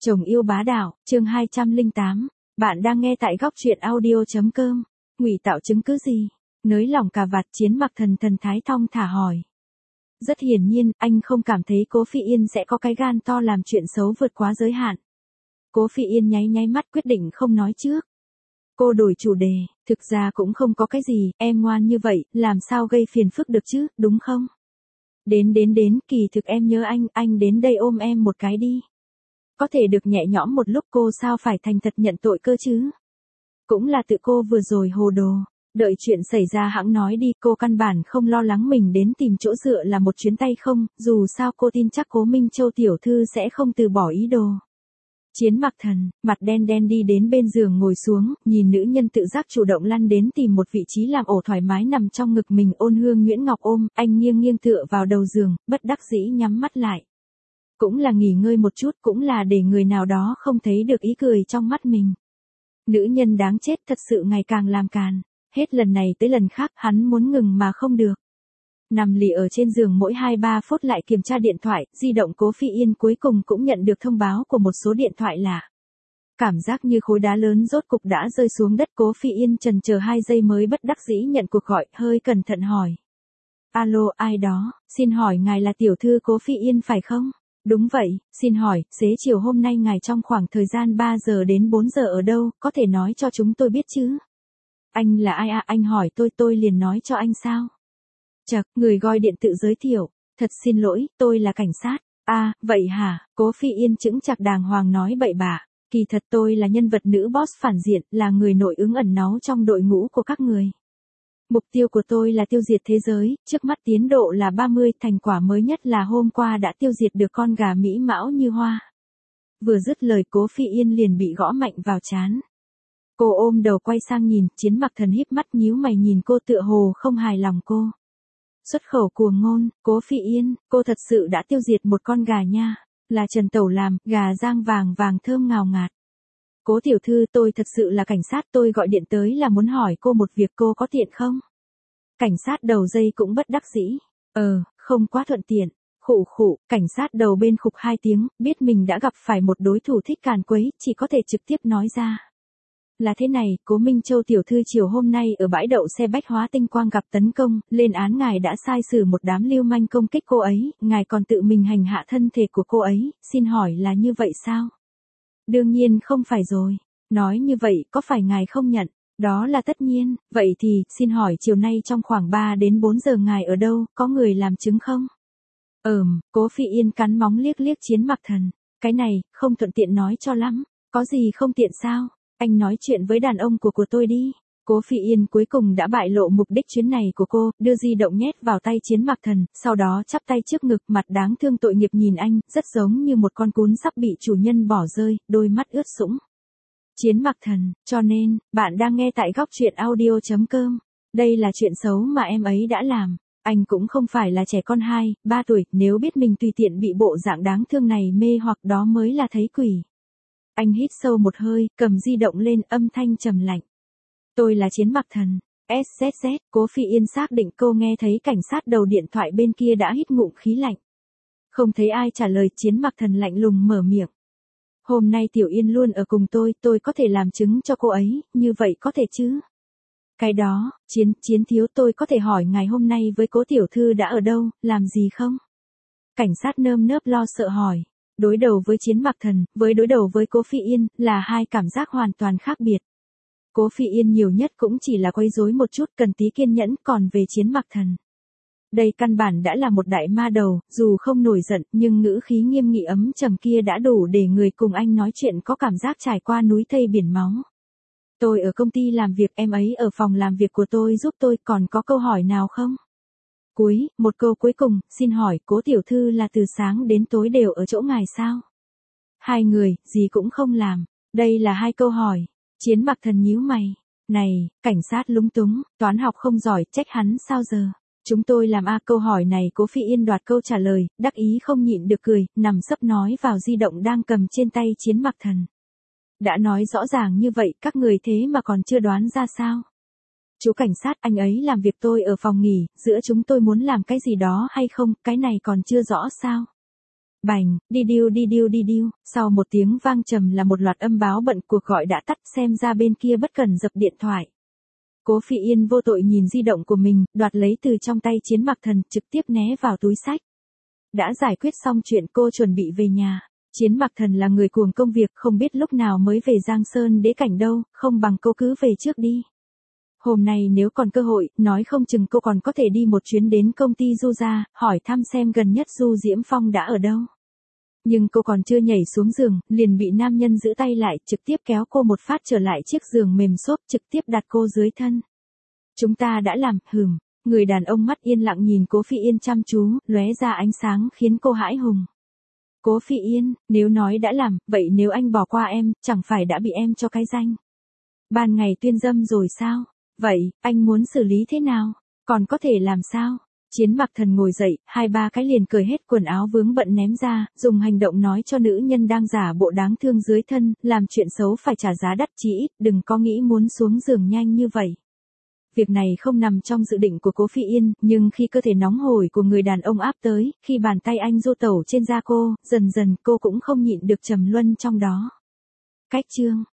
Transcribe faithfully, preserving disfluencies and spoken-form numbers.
Chồng yêu bá đạo, chương hai trăm lẻ tám. Bạn đang nghe tại góc truyện audio.com. Ngụy tạo chứng cứ gì? Nới lỏng cà vạt, Chiến Mặc Thần thần thái thong thả hỏi. Rất hiển nhiên, anh không cảm thấy Cố Phi Yên sẽ có cái gan to làm chuyện xấu vượt quá giới hạn. Cố Phi Yên nháy nháy mắt quyết định không nói trước. Cô đổi chủ đề, thực ra cũng không có cái gì, em ngoan như vậy, làm sao gây phiền phức được chứ, đúng không? Đến đến đến, kỳ thực em nhớ anh, anh đến đây ôm em một cái đi. Có thể được nhẹ nhõm một lúc, cô sao phải thành thật nhận tội cơ chứ? Cũng là tự cô vừa rồi hồ đồ. Đợi chuyện xảy ra hẵng nói đi, cô căn bản không lo lắng mình đến tìm chỗ dựa là một chuyến tay không, dù sao cô tin chắc Cố Minh Châu tiểu thư sẽ không từ bỏ ý đồ. Chiến Mặc Thần, mặt đen đen đi đến bên giường ngồi xuống, nhìn nữ nhân tự giác chủ động lăn đến tìm một vị trí làm ổ thoải mái nằm trong ngực mình, Ôn Hương Nguyễn Ngọc ôm, anh nghiêng nghiêng tựa vào đầu giường, bất đắc dĩ nhắm mắt lại. Cũng là nghỉ ngơi một chút, cũng là để người nào đó không thấy được ý cười trong mắt mình. Nữ nhân đáng chết thật sự ngày càng làm càn, hết lần này tới lần khác hắn muốn ngừng mà không được. Nằm lì ở trên giường mỗi hai ba phút lại kiểm tra điện thoại, di động Cố Phi Yên cuối cùng cũng nhận được thông báo của một số điện thoại lạ. Cảm giác như khối đá lớn rốt cục đã rơi xuống đất, Cố Phi Yên chần chờ hai giây mới bất đắc dĩ nhận cuộc gọi, hơi cẩn thận hỏi. Alo, ai đó, xin hỏi ngài là tiểu thư Cố Phi Yên phải không? Đúng vậy, xin hỏi, xế chiều hôm nay ngài trong khoảng thời gian ba giờ đến bốn giờ ở đâu, có thể nói cho chúng tôi biết chứ? Anh là ai à, anh hỏi tôi tôi liền nói cho anh sao? Chật, người gọi điện tự giới thiệu, thật xin lỗi, tôi là cảnh sát. À, vậy hả? Cố Phi Yên chững chạc đàng hoàng nói bậy bạ, kỳ thật tôi là nhân vật nữ boss phản diện, là người nội ứng ẩn náu trong đội ngũ của các người. Mục tiêu của tôi là tiêu diệt thế giới, trước mắt tiến độ là ba mươi, thành quả mới nhất là hôm qua đã tiêu diệt được con gà Mỹ Mão như hoa. Vừa dứt lời Cố Phi Yên liền bị gõ mạnh vào trán. Cô ôm đầu quay sang nhìn, Chiến Mặc Thần híp mắt nhíu mày nhìn cô tựa hồ không hài lòng cô. Xuất khẩu cuồng ngôn, Cố Phi Yên, cô thật sự đã tiêu diệt một con gà nha, là Trần Tẩu làm, gà rang vàng vàng thơm ngào ngạt. Cố tiểu thư, tôi thật sự là cảnh sát, tôi gọi điện tới là muốn hỏi cô một việc, cô có tiện không? Cảnh sát đầu dây cũng bất đắc dĩ. Ờ, không quá thuận tiện. Khụ khụ, cảnh sát đầu bên khục hai tiếng, biết mình đã gặp phải một đối thủ thích càn quấy, chỉ có thể trực tiếp nói ra. Là thế này, Cố Minh Châu tiểu thư chiều hôm nay ở bãi đậu xe Bách Hóa Tinh Quang gặp tấn công, lên án ngài đã sai xử một đám lưu manh công kích cô ấy, ngài còn tự mình hành hạ thân thể của cô ấy, xin hỏi là như vậy sao? Đương nhiên không phải rồi. Nói như vậy, có phải ngài không nhận? Đó là tất nhiên, vậy thì, xin hỏi chiều nay trong khoảng ba đến bốn giờ ngài ở đâu, có người làm chứng không? Ừm, Cố Phi Yên cắn móng liếc liếc Chiến Mặc Thần. Cái này, không thuận tiện nói cho lắm. Có gì không tiện sao? Anh nói chuyện với đàn ông của của tôi đi. Cố Phi Yên cuối cùng đã bại lộ mục đích chuyến này của cô, đưa di động nhét vào tay Chiến Mặc Thần, sau đó chắp tay trước ngực, mặt đáng thương tội nghiệp nhìn anh, rất giống như một con cún sắp bị chủ nhân bỏ rơi, đôi mắt ướt sũng. Chiến Mặc Thần, cho nên, bạn đang nghe tại góc truyện audio.com. Đây là chuyện xấu mà em ấy đã làm. Anh cũng không phải là trẻ con hai, ba tuổi, nếu biết mình tùy tiện bị bộ dạng đáng thương này mê hoặc đó mới là thấy quỷ. Anh hít sâu một hơi, cầm di động lên, âm thanh trầm lạnh. Tôi là Chiến Mặc Thần. ét zét zét, Cố Phi Yên xác định cô nghe thấy cảnh sát đầu điện thoại bên kia đã hít ngụm khí lạnh. Không thấy ai trả lời, Chiến Mặc Thần lạnh lùng mở miệng. Hôm nay Tiểu Yên luôn ở cùng tôi, tôi có thể làm chứng cho cô ấy, như vậy có thể chứ? Cái đó, Chiến, Chiến thiếu, tôi có thể hỏi ngài hôm nay với Cố tiểu thư đã ở đâu, làm gì không? Cảnh sát nơm nớp lo sợ hỏi. Đối đầu với Chiến Mặc Thần, với đối đầu với Cố Phi Yên, là hai cảm giác hoàn toàn khác biệt. Cố Phi Yên nhiều nhất cũng chỉ là quấy rối một chút, cần tí kiên nhẫn, còn về Chiến Mặc Thần. Đây căn bản đã là một đại ma đầu, dù không nổi giận, nhưng ngữ khí nghiêm nghị ấm trầm kia đã đủ để người cùng anh nói chuyện có cảm giác trải qua núi thây biển máu. Tôi ở công ty làm việc, em ấy ở phòng làm việc của tôi giúp tôi, còn có câu hỏi nào không? Cuối, một câu cuối cùng, xin hỏi, Cố tiểu thư là từ sáng đến tối đều ở chỗ ngài sao? Hai người, gì cũng không làm. Đây là hai câu hỏi. Chiến Mặc Thần nhíu mày. Này, cảnh sát lúng túng, toán học không giỏi, trách hắn sao giờ? Chúng tôi làm a câu hỏi này, Cố Phi Yên đoạt câu trả lời, đắc ý không nhịn được cười, nằm sấp nói vào di động đang cầm trên tay Chiến Mặc Thần. Đã nói rõ ràng như vậy, các người thế mà còn chưa đoán ra sao? Chú cảnh sát, anh ấy làm việc tôi ở phòng nghỉ, giữa chúng tôi muốn làm cái gì đó hay không, cái này còn chưa rõ sao? Bành, đi điêu đi điêu đi điêu, sau một tiếng vang trầm là một loạt âm báo bận cuộc gọi đã tắt, xem ra bên kia bất cần dập điện thoại. Cố Phi Yên vô tội nhìn di động của mình, đoạt lấy từ trong tay Chiến Mặc Thần, trực tiếp né vào túi xách. Đã giải quyết xong chuyện cô chuẩn bị về nhà. Chiến Mặc Thần là người cuồng công việc, không biết lúc nào mới về Giang Sơn đế cảnh đâu, không bằng cô cứ về trước đi. Hôm nay nếu còn cơ hội, nói không chừng cô còn có thể đi một chuyến đến công ty Du gia, hỏi thăm xem gần nhất Du Diễm Phong đã ở đâu. Nhưng cô còn chưa nhảy xuống giường, liền bị nam nhân giữ tay lại, trực tiếp kéo cô một phát trở lại chiếc giường mềm xốp, trực tiếp đặt cô dưới thân. Chúng ta đã làm, hừm. Người đàn ông mắt yên lặng nhìn Cố Phi Yên chăm chú, lóe ra ánh sáng khiến cô hãi hùng. Cố Phi Yên, nếu nói đã làm, vậy nếu anh bỏ qua em, chẳng phải đã bị em cho cái danh ban ngày tuyên dâm rồi sao? Vậy, anh muốn xử lý thế nào? Còn có thể làm sao? Chiến Mặc Thần ngồi dậy, hai ba cái liền cởi hết quần áo vướng bận ném ra, dùng hành động nói cho nữ nhân đang giả bộ đáng thương dưới thân, làm chuyện xấu phải trả giá đắt, chí ít đừng có nghĩ muốn xuống giường nhanh như vậy. Việc này không nằm trong dự định của Cố Phi Yên, nhưng khi cơ thể nóng hổi của người đàn ông áp tới, khi bàn tay anh du tẩu trên da cô, dần dần cô cũng không nhịn được trầm luân trong đó. Cách chương